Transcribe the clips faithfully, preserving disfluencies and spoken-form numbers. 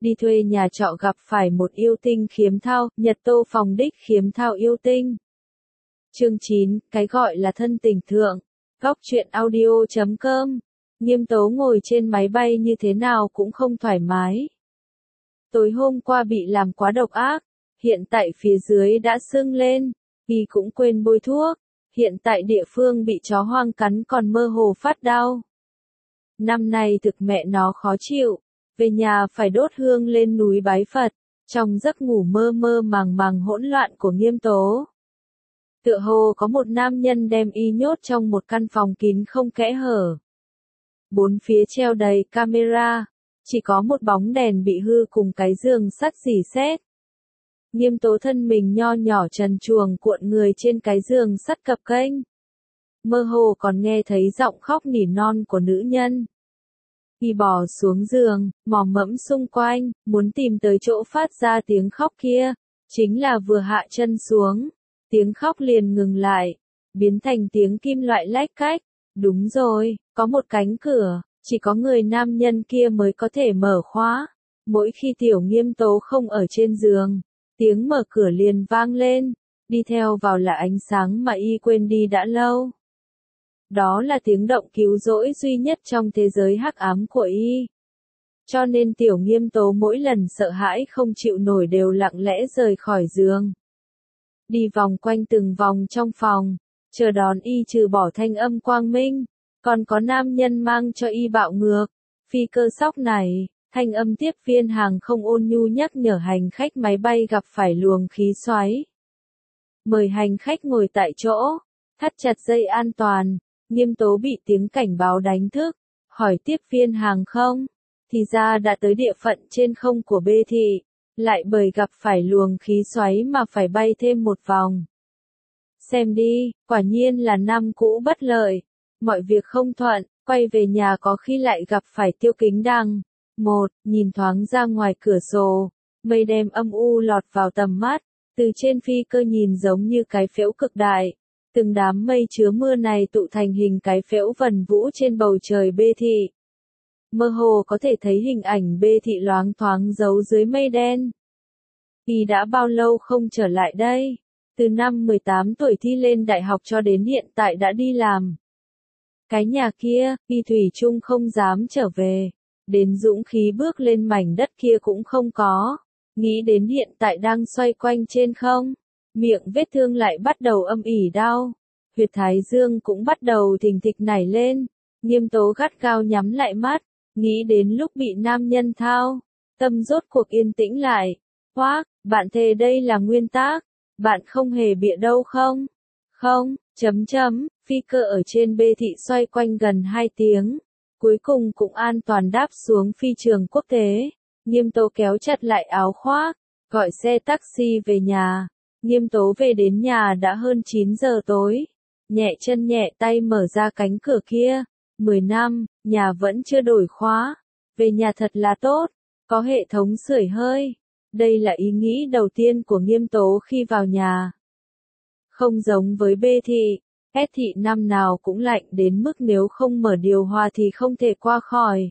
đi thuê nhà trọ gặp phải một yêu tinh khiếm thao, Nhật Tô phòng đích khiếm thao yêu tinh. Chương chín, cái gọi là thân tình thượng. Góc truyện audio chấm com. Nghiêm Tố ngồi trên máy bay như thế nào cũng không thoải mái. Tối hôm qua bị làm quá độc ác, hiện tại phía dưới đã sưng lên, y cũng quên bôi thuốc, hiện tại địa phương bị chó hoang cắn còn mơ hồ phát đau. Năm nay thực mẹ nó khó chịu, về nhà phải đốt hương lên núi bái Phật, trong giấc ngủ mơ mơ màng màng hỗn loạn của Nghiêm Tố. Tựa hồ có một nam nhân đem y nhốt trong một căn phòng kín không kẽ hở. Bốn phía treo đầy camera, chỉ có một bóng đèn bị hư cùng cái giường sắt rỉ sét. Nghiêm Tố thân mình nho nhỏ trần truồng cuộn người trên cái giường sắt cập kênh. Mơ hồ còn nghe thấy giọng khóc nỉ non của nữ nhân. Y bò xuống giường, mò mẫm xung quanh, muốn tìm tới chỗ phát ra tiếng khóc kia, chính là vừa hạ chân xuống, tiếng khóc liền ngừng lại, biến thành tiếng kim loại lách cách. Đúng rồi, có một cánh cửa, chỉ có người nam nhân kia mới có thể mở khóa. Mỗi khi Tiểu Nghiêm Tố không ở trên giường, tiếng mở cửa liền vang lên, đi theo vào là ánh sáng mà y quên đi đã lâu. Đó là tiếng động cứu rỗi duy nhất trong thế giới hắc ám của y. Cho nên Tiểu Nghiêm Tố mỗi lần sợ hãi không chịu nổi đều lặng lẽ rời khỏi giường. Đi vòng quanh từng vòng trong phòng, chờ đón y trừ bỏ thanh âm quang minh, còn có nam nhân mang cho y bạo ngược. Phi cơ sóc này, thanh âm tiếp viên hàng không ôn nhu nhắc nhở hành khách máy bay gặp phải luồng khí xoáy. Mời hành khách ngồi tại chỗ, thắt chặt dây an toàn. Nghiêm Tố bị tiếng cảnh báo đánh thức, hỏi tiếp viên hàng không, thì ra đã tới địa phận trên không của Bê Thị, lại bởi gặp phải luồng khí xoáy mà phải bay thêm một vòng. Xem đi, quả nhiên là năm cũ bất lợi, mọi việc không thuận, quay về nhà có khi lại gặp phải Tiêu Kính Đăng. Một, nhìn thoáng ra ngoài cửa sổ, mây đen âm u lọt vào tầm mắt, từ trên phi cơ nhìn giống như cái phễu cực đại. Từng đám mây chứa mưa này tụ thành hình cái phễu vần vũ trên bầu trời Bê Thị. Mơ hồ có thể thấy hình ảnh Bê Thị loáng thoáng giấu dưới mây đen. Y đã bao lâu không trở lại đây? Từ năm mười tám tuổi thi lên đại học cho đến hiện tại đã đi làm. Cái nhà kia, Y thủy chung không dám trở về. Đến dũng khí bước lên mảnh đất kia cũng không có. Nghĩ đến hiện tại đang xoay quanh trên không. Miệng vết thương lại bắt đầu âm ỉ đau, huyệt thái dương cũng bắt đầu thình thịch nảy lên. Nghiêm Tố gắt gao nhắm lại mắt, nghĩ đến lúc bị nam nhân thao, tâm rốt cuộc yên tĩnh lại. Hoác, bạn thề đây là nguyên tắc, bạn không hề bịa đâu không? Không, chấm chấm, phi cơ ở trên Bê Thị xoay quanh gần hai tiếng, cuối cùng cũng an toàn đáp xuống phi trường quốc tế. Nghiêm Tố kéo chặt lại áo khoác, gọi xe taxi về nhà. Nghiêm Tố về đến nhà đã hơn chín giờ tối, nhẹ chân nhẹ tay mở ra cánh cửa kia. Mười năm, nhà vẫn chưa đổi khóa, về nhà thật là tốt, có hệ thống sưởi hơi. Đây là ý nghĩ đầu tiên của Nghiêm Tố khi vào nhà. Không giống với Bê Thị, S Thị năm nào cũng lạnh đến mức nếu không mở điều hòa thì không thể qua khỏi.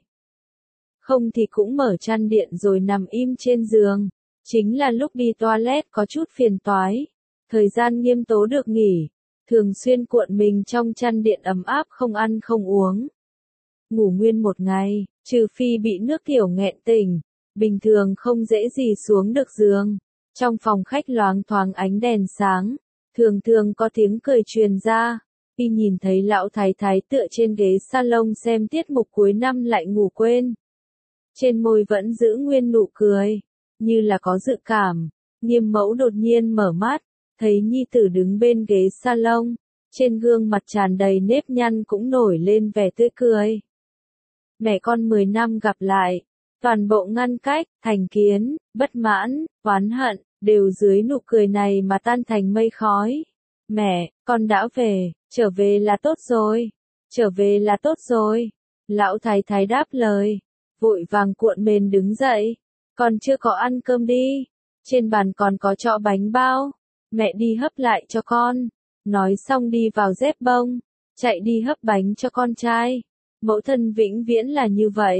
Không thì cũng mở chăn điện rồi nằm im trên giường. Chính là lúc đi toilet có chút phiền toái. Thời gian Nghiêm Tố được nghỉ, thường xuyên cuộn mình trong chăn điện ấm áp không ăn không uống. Ngủ nguyên một ngày, trừ phi bị nước tiểu nghẹn tỉnh, bình thường không dễ gì xuống được giường. Trong phòng khách loáng thoáng ánh đèn sáng, thường thường có tiếng cười truyền ra. Y nhìn thấy lão thái thái tựa trên ghế salon xem tiết mục cuối năm lại ngủ quên. Trên môi vẫn giữ nguyên nụ cười. Như là có dự cảm, Nghiêm Mẫu đột nhiên mở mắt, thấy nhi tử đứng bên ghế salon, trên gương mặt tràn đầy nếp nhăn cũng nổi lên vẻ tươi cười. Mẹ con mười năm gặp lại, toàn bộ ngăn cách, thành kiến, bất mãn, oán hận, đều dưới nụ cười này mà tan thành mây khói. Mẹ, con đã về, trở về là tốt rồi, trở về là tốt rồi. Lão thái thái đáp lời, vội vàng cuộn mền đứng dậy. Con chưa có ăn cơm đi, trên bàn còn có trọ bánh bao, mẹ đi hấp lại cho con. Nói xong đi vào dép bông, chạy đi hấp bánh cho con trai. Mẫu thân vĩnh viễn là như vậy,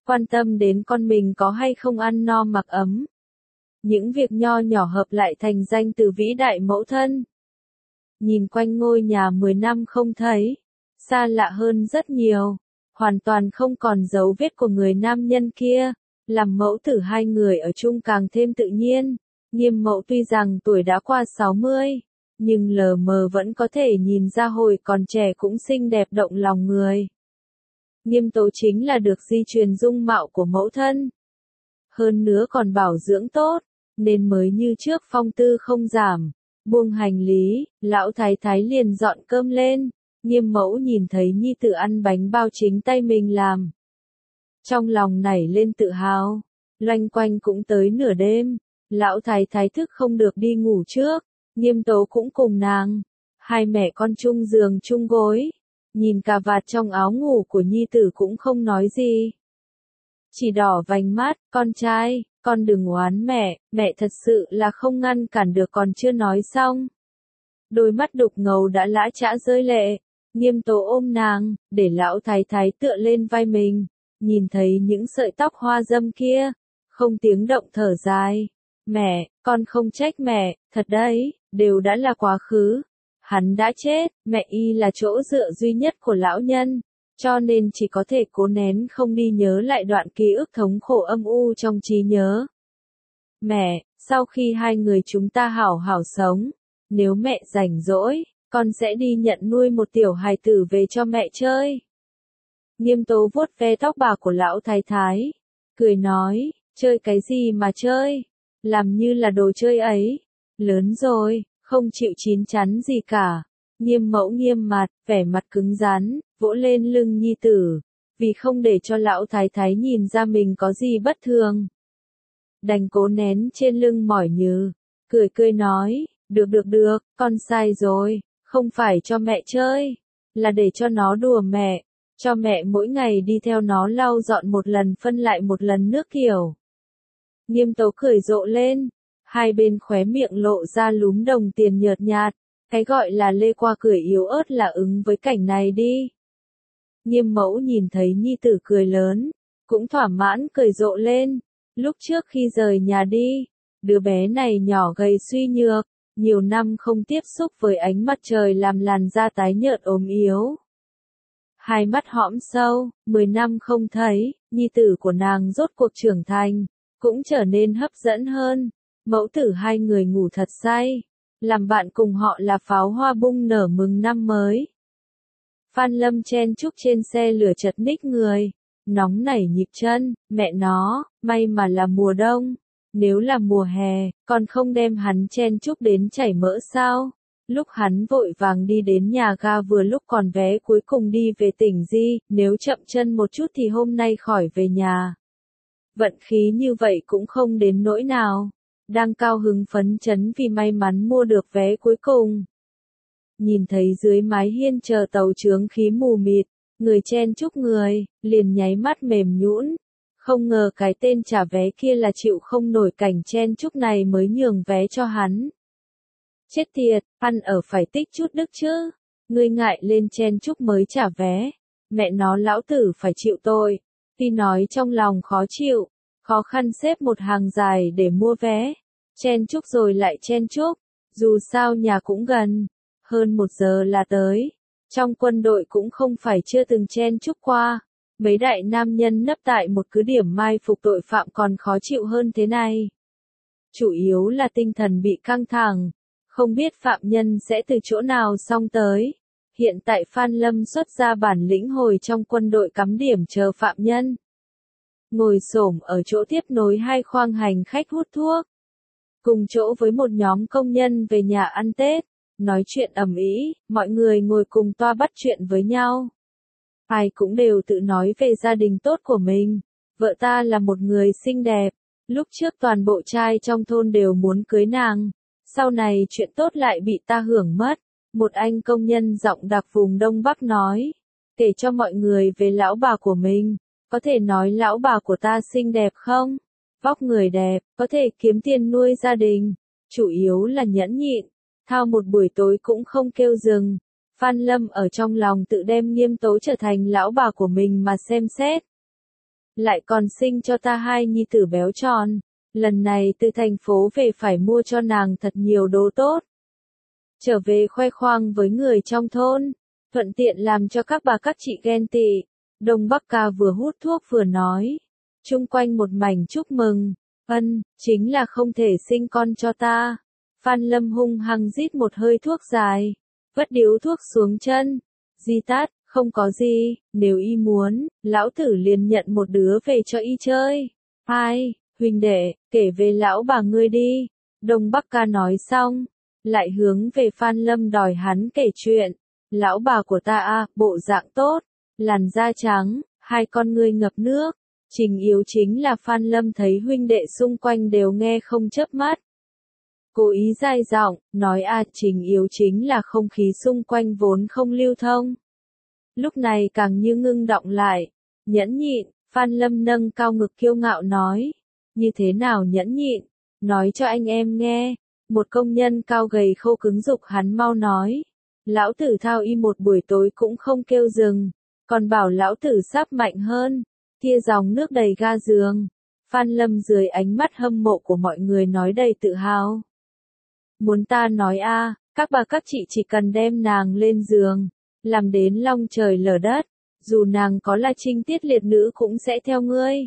quan tâm đến con mình có hay không ăn no mặc ấm. Những việc nho nhỏ hợp lại thành danh từ vĩ đại mẫu thân. Nhìn quanh ngôi nhà mười năm không thấy, xa lạ hơn rất nhiều, hoàn toàn không còn dấu vết của người nam nhân kia, làm mẫu tử hai người ở chung càng thêm tự nhiên. Nghiêm mẫu tuy rằng tuổi đã qua sáu mươi, nhưng lờ mờ vẫn có thể nhìn ra hồi còn trẻ cũng xinh đẹp động lòng người. Nghiêm tố chính là được di truyền dung mạo của mẫu thân. Hơn nữa còn bảo dưỡng tốt, nên mới như trước phong tư không giảm. Buông hành lý, lão thái thái liền dọn cơm lên. Nghiêm mẫu nhìn thấy nhi tử ăn bánh bao chính tay mình làm. Trong lòng nảy lên tự hào, loanh quanh cũng tới nửa đêm. Lão thái thái thức không được đi ngủ trước, Nghiêm tố cũng cùng nàng. Hai mẹ con chung giường chung gối, nhìn cà vạt trong áo ngủ của nhi tử cũng không nói gì. Chỉ đỏ vành mắt, con trai, con đừng oán mẹ, mẹ thật sự là không ngăn cản được còn chưa nói xong. Đôi mắt đục ngầu đã lã chã rơi lệ, Nghiêm tố ôm nàng, để lão thái thái tựa lên vai mình, nhìn thấy những sợi tóc hoa dâm kia, không tiếng động thở dài. Mẹ, con không trách mẹ, thật đấy, đều đã là quá khứ. Hắn đã chết, mẹ y là chỗ dựa duy nhất của lão nhân, cho nên chỉ có thể cố nén không đi nhớ lại đoạn ký ức thống khổ âm u trong trí nhớ. Mẹ, sau khi hai người chúng ta hảo hảo sống, nếu mẹ rảnh rỗi, con sẽ đi nhận nuôi một tiểu hài tử về cho mẹ chơi. Nghiêm tố vuốt ve tóc bạc của lão thái thái, cười nói, chơi cái gì mà chơi, làm như là đồ chơi ấy, lớn rồi, không chịu chín chắn gì cả. Nghiêm mẫu nghiêm mặt, vẻ mặt cứng rắn, vỗ lên lưng nhi tử, vì không để cho lão thái thái nhìn ra mình có gì bất thường. Đành cố nén trên lưng mỏi nhừ, cười cười nói, được được được, con sai rồi, không phải cho mẹ chơi, là để cho nó đùa mẹ, cho mẹ mỗi ngày đi theo nó lau dọn một lần phân lại một lần nước kiểu. Nghiêm tố cười rộ lên, hai bên khóe miệng lộ ra lúm đồng tiền nhợt nhạt, cái gọi là lê qua cười yếu ớt là ứng với cảnh này đi. Nghiêm mẫu nhìn thấy nhi tử cười lớn, cũng thỏa mãn cười rộ lên, lúc trước khi rời nhà đi, đứa bé này nhỏ gầy suy nhược, nhiều năm không tiếp xúc với ánh mặt trời làm làn da tái nhợt ốm yếu. Hai mắt hõm sâu, mười năm không thấy, nhi tử của nàng rốt cuộc trưởng thành, cũng trở nên hấp dẫn hơn. Mẫu tử hai người ngủ thật say, làm bạn cùng họ là pháo hoa bung nở mừng năm mới. Phan Lâm chen chúc trên xe lửa chật ních người, nóng nảy nhịp chân, mẹ nó, may mà là mùa đông, nếu là mùa hè, còn không đem hắn chen chúc đến chảy mỡ sao? Lúc hắn vội vàng đi đến nhà ga vừa lúc còn vé cuối cùng đi về tỉnh Di, nếu chậm chân một chút thì hôm nay khỏi về nhà. Vận khí như vậy cũng không đến nỗi nào. Đang cao hứng phấn chấn vì may mắn mua được vé cuối cùng. Nhìn thấy dưới mái hiên chờ tàu chướng khí mù mịt, người chen chúc người, liền nháy mắt mềm nhũn. Không ngờ cái tên trả vé kia là chịu không nổi cảnh chen chúc này mới nhường vé cho hắn. Chết tiệt, ăn ở phải tích chút đức chứ. Ngươi ngại lên chen chúc mới trả vé. Mẹ nó lão tử phải chịu tội. Tuy nói trong lòng khó chịu, khó khăn xếp một hàng dài để mua vé. Chen chúc rồi lại chen chúc. Dù sao nhà cũng gần. Hơn một giờ là tới. Trong quân đội cũng không phải chưa từng chen chúc qua. Mấy đại nam nhân nấp tại một cứ điểm mai phục tội phạm còn khó chịu hơn thế này. Chủ yếu là tinh thần bị căng thẳng. Không biết phạm nhân sẽ từ chỗ nào xong tới. Hiện tại Phan Lâm xuất ra bản lĩnh hồi trong quân đội cắm điểm chờ phạm nhân. Ngồi xổm ở chỗ tiếp nối hai khoang hành khách hút thuốc. Cùng chỗ với một nhóm công nhân về nhà ăn Tết. Nói chuyện ầm ĩ, mọi người ngồi cùng toa bắt chuyện với nhau. Ai cũng đều tự nói về gia đình tốt của mình. Vợ ta là một người xinh đẹp. Lúc trước toàn bộ trai trong thôn đều muốn cưới nàng. Sau này chuyện tốt lại bị ta hưởng mất. Một anh công nhân giọng đặc vùng Đông Bắc nói. Kể cho mọi người về lão bà của mình. Có thể nói lão bà của ta xinh đẹp không? Vóc người đẹp, có thể kiếm tiền nuôi gia đình. Chủ yếu là nhẫn nhịn. Thao một buổi tối cũng không kêu dừng. Phan Lâm ở trong lòng tự đem Nghiêm Tố trở thành lão bà của mình mà xem xét. lại còn sinh cho ta hai nhi tử béo tròn. Lần này từ thành phố về phải mua cho nàng thật nhiều đồ tốt. Trở về khoe khoang với người trong thôn, thuận tiện làm cho các bà các chị ghen tị. Đông Bắc Ca vừa hút thuốc vừa nói. Chung quanh một mảnh chúc mừng. Ân, chính là không thể sinh con cho ta. Phan Lâm hung hăng rít một hơi thuốc dài. Vất điếu thuốc xuống chân. Di tát, không có gì, nếu y muốn, lão tử liền nhận một đứa về cho y chơi. Ai, huynh đệ, kể về lão bà ngươi đi. Đông Bắc Ca nói xong, lại hướng về Phan Lâm đòi hắn kể chuyện. Lão bà của ta a, bộ dạng tốt, làn da trắng, hai con ngươi ngập nước. Trình yếu chính là Phan Lâm thấy huynh đệ xung quanh đều nghe không chớp mắt. Cố ý dai giọng, nói a, trình yếu chính là không khí xung quanh vốn không lưu thông. Lúc này càng như ngưng động lại. Nhẫn nhịn, Phan Lâm nâng cao ngực kiêu ngạo nói. Như thế nào nhẫn nhịn? Nói cho anh em nghe. Một công nhân cao gầy khô cứng dục hắn mau nói. Lão tử thao y một buổi tối cũng không kêu dừng. Còn bảo lão tử sắp mạnh hơn. Kia dòng nước đầy ga giường. Phan Lâm dưới ánh mắt hâm mộ của mọi người nói đầy tự hào. Muốn ta nói a, các bà các chị chỉ cần đem nàng lên giường, làm đến long trời lở đất, dù nàng có là trinh tiết liệt nữ cũng sẽ theo ngươi.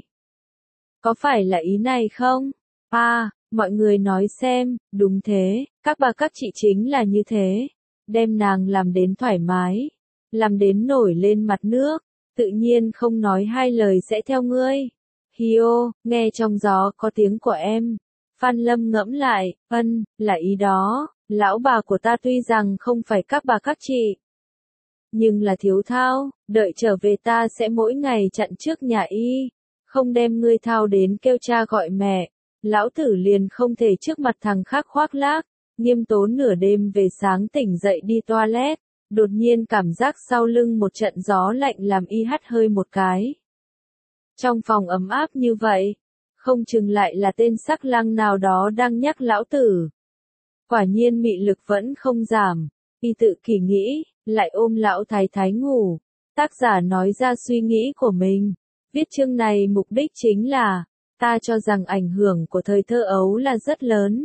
Có phải là ý này không? À, mọi người nói xem, đúng thế, các bà các chị chính là như thế. Đem nàng làm đến thoải mái, làm đến nổi lên mặt nước, tự nhiên không nói hai lời sẽ theo ngươi. Hiô, nghe trong gió có tiếng của em. Phan Lâm ngẫm lại, ân, là ý đó, lão bà của ta tuy rằng không phải các bà các chị, nhưng là thiếu thao, đợi trở về ta sẽ mỗi ngày chặn trước nhà y, không đem ngươi thao đến kêu cha gọi mẹ, lão tử liền không thể trước mặt thằng khác khoác lác. Nghiêm Tố nửa đêm về sáng tỉnh dậy đi toilet, đột nhiên cảm giác sau lưng một trận gió lạnh làm y hắt hơi một cái. Trong phòng ấm áp như vậy, không chừng lại là tên sắc lang nào đó đang nhắc lão tử. Quả nhiên mị lực vẫn không giảm, y tự kỳ nghĩ, lại ôm lão thái thái ngủ. Tác giả nói ra suy nghĩ của mình. Viết chương này mục đích chính là, ta cho rằng ảnh hưởng của thời thơ ấu là rất lớn.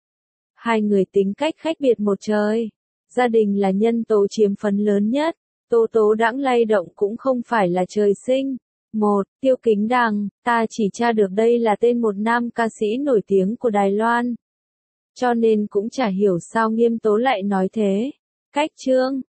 Hai người tính cách khác biệt một trời. Gia đình là nhân tố chiếm phần lớn nhất. Tố tố đãng lay động cũng không phải là trời sinh. Một, Tiêu Kính Đằng, ta chỉ tra được đây là tên một nam ca sĩ nổi tiếng của Đài Loan. Cho nên cũng chả hiểu sao Nghiêm Tố lại nói thế. Cách chương,